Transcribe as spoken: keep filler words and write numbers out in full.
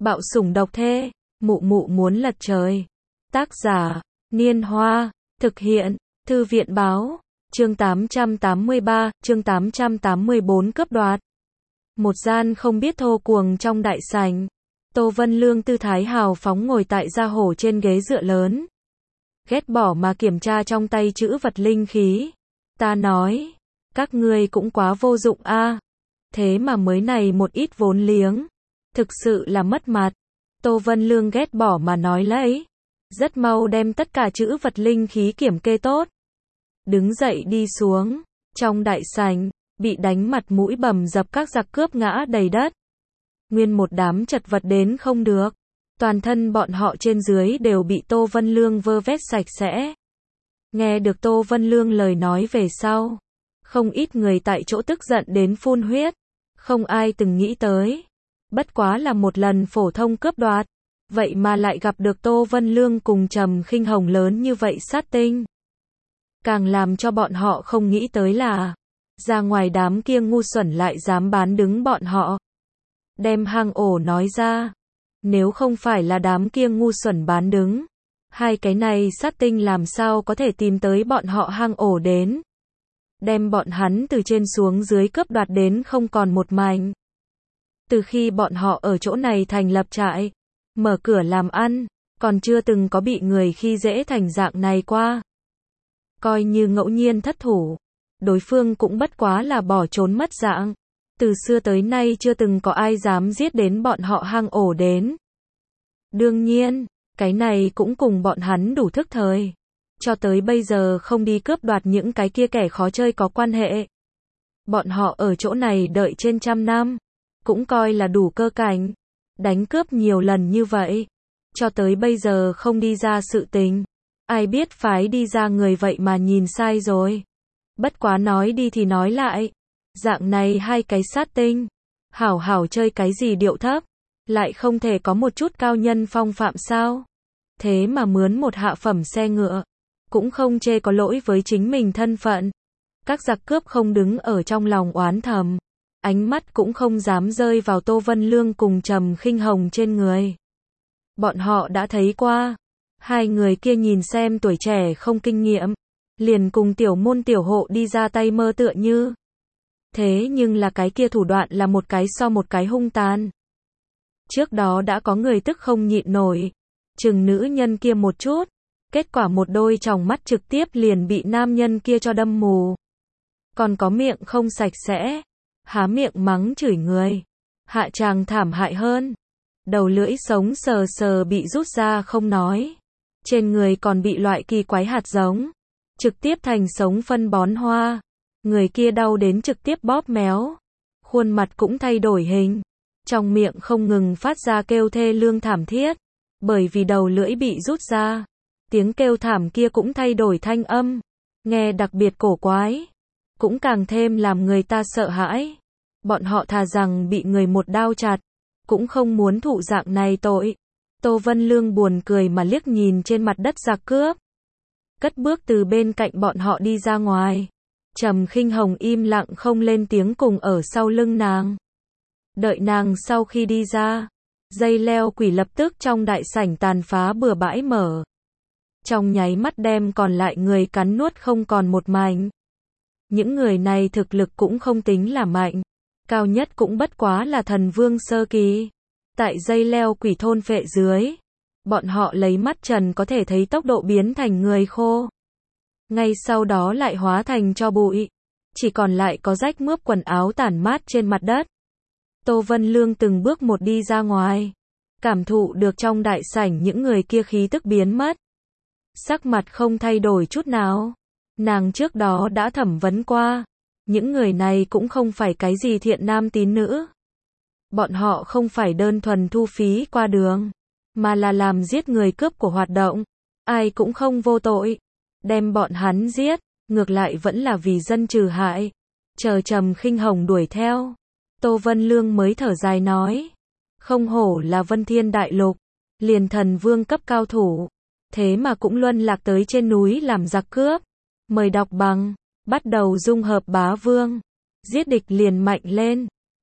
Bạo sủng độc thê, mụ mụ muốn lật trời. Tác giả, Niên Hoa, thực hiện, Thư viện Báo, chương tám trăm tám mươi ba, chương tám trăm tám mươi bốn cướp đoạt. Một gian không biết thô cuồng trong đại sảnh, Tô Vân Lương tư thái hào phóng ngồi tại gia hổ trên ghế dựa lớn. Ghét bỏ mà kiểm tra trong tay chữ vật linh khí. Ta nói, các ngươi cũng quá vô dụng a. Thế mà mới này một ít vốn liếng. Thực sự là mất mặt. Tô Vân Lương ghét bỏ mà nói lấy. Rất mau đem tất cả chữ vật linh khí kiểm kê tốt. Đứng dậy đi xuống. Trong đại sảnh, bị đánh mặt mũi bầm dập các giặc cướp ngã đầy đất. Nguyên một đám chật vật đến không được. Toàn thân bọn họ trên dưới đều bị Tô Vân Lương vơ vét sạch sẽ. Nghe được Tô Vân Lương lời nói về sau. Không ít người tại chỗ tức giận đến phun huyết. Không ai từng nghĩ tới. Bất quá là một lần phổ thông cướp đoạt. Vậy mà lại gặp được Tô Vân Lương cùng Trầm Khinh Hồng lớn như vậy sát tinh. Càng làm cho bọn họ không nghĩ tới là. Ra ngoài đám kia ngu xuẩn lại dám bán đứng bọn họ. Đem hang ổ nói ra. Nếu không phải là đám kia ngu xuẩn bán đứng. Hai cái này sát tinh làm sao có thể tìm tới bọn họ hang ổ đến. Đem bọn hắn từ trên xuống dưới cướp đoạt đến không còn một mảnh. Từ khi bọn họ ở chỗ này thành lập trại, mở cửa làm ăn, còn chưa từng có bị người khi dễ thành dạng này qua. Coi như ngẫu nhiên thất thủ, đối phương cũng bất quá là bỏ trốn mất dạng. Từ xưa tới nay chưa từng có ai dám giết đến bọn họ hang ổ đến. Đương nhiên, cái này cũng cùng bọn hắn đủ thức thời. Cho tới bây giờ không đi cướp đoạt những cái kia kẻ khó chơi có quan hệ. Bọn họ ở chỗ này đợi trên trăm năm. Cũng coi là đủ cơ cảnh. Đánh cướp nhiều lần như vậy. Cho tới bây giờ không đi ra sự tình. Ai biết phái đi ra người vậy mà nhìn sai rồi. Bất quá nói đi thì nói lại. Dạng này hai cái sát tinh. Hảo hảo chơi cái gì điệu thấp. Lại không thể có một chút cao nhân phong phạm sao. Thế mà mướn một hạ phẩm xe ngựa. Cũng không chê có lỗi với chính mình thân phận. Các giặc cướp không đứng ở trong lòng oán thầm. Ánh mắt cũng không dám rơi vào Tô Vân Lương cùng Trầm Khinh Hồng trên người. Bọn họ đã thấy qua. Hai người kia nhìn xem tuổi trẻ không kinh nghiệm. Liền cùng tiểu môn tiểu hộ đi ra tay mơ tựa như. Thế nhưng là cái kia thủ đoạn là một cái so một cái hung tàn. Trước đó đã có người tức không nhịn nổi. Chừng nữ nhân kia một chút. Kết quả một đôi tròng mắt trực tiếp liền bị nam nhân kia cho đâm mù. Còn có miệng không sạch sẽ. Há miệng mắng chửi người. Hạ tràng thảm hại hơn. Đầu lưỡi sống sờ sờ bị rút ra không nói. Trên người còn bị loại kỳ quái hạt giống. Trực tiếp thành sống phân bón hoa. Người kia đau đến trực tiếp bóp méo. Khuôn mặt cũng thay đổi hình. Trong miệng không ngừng phát ra kêu thê lương thảm thiết. Bởi vì đầu lưỡi bị rút ra. Tiếng kêu thảm kia cũng thay đổi thanh âm. Nghe đặc biệt cổ quái. Cũng càng thêm làm người ta sợ hãi. Bọn họ thà rằng bị người một đao chặt. Cũng không muốn thụ dạng này tội. Tô Vân Lương buồn cười mà liếc nhìn trên mặt đất giặc cướp. Cất bước từ bên cạnh bọn họ đi ra ngoài. Trầm Khinh Hồng im lặng không lên tiếng cùng ở sau lưng nàng. Đợi nàng sau khi đi ra. Dây leo quỷ lập tức trong đại sảnh tàn phá bừa bãi mở. Trong nháy mắt đem còn lại người cắn nuốt không còn một mảnh. Những người này thực lực cũng không tính là mạnh. Cao nhất cũng bất quá là thần vương sơ kỳ. Tại dây leo quỷ thôn phệ dưới. Bọn họ lấy mắt trần có thể thấy tốc độ biến thành người khô. Ngay sau đó lại hóa thành tro bụi. Chỉ còn lại có rách mướp quần áo tản mát trên mặt đất. Tô Vân Lương từng bước một đi ra ngoài. Cảm thụ được trong đại sảnh những người kia khí tức biến mất. Sắc mặt không thay đổi chút nào. Nàng trước đó đã thẩm vấn qua. Những người này cũng không phải cái gì thiện nam tín nữ. Bọn họ không phải đơn thuần thu phí qua đường. Mà là làm giết người cướp của hoạt động. Ai cũng không vô tội. Đem bọn hắn giết. Ngược lại vẫn là vì dân trừ hại. Chờ Trầm Khinh Hồng đuổi theo. Tô Vân Lương mới thở dài nói. Không hổ là Vân Thiên Đại Lục. Liền thần vương cấp cao thủ. Thế mà cũng luân lạc tới trên núi làm giặc cướp. Mời đọc bằng. Bắt đầu dung hợp bá vương. Giết địch liền mạnh lên.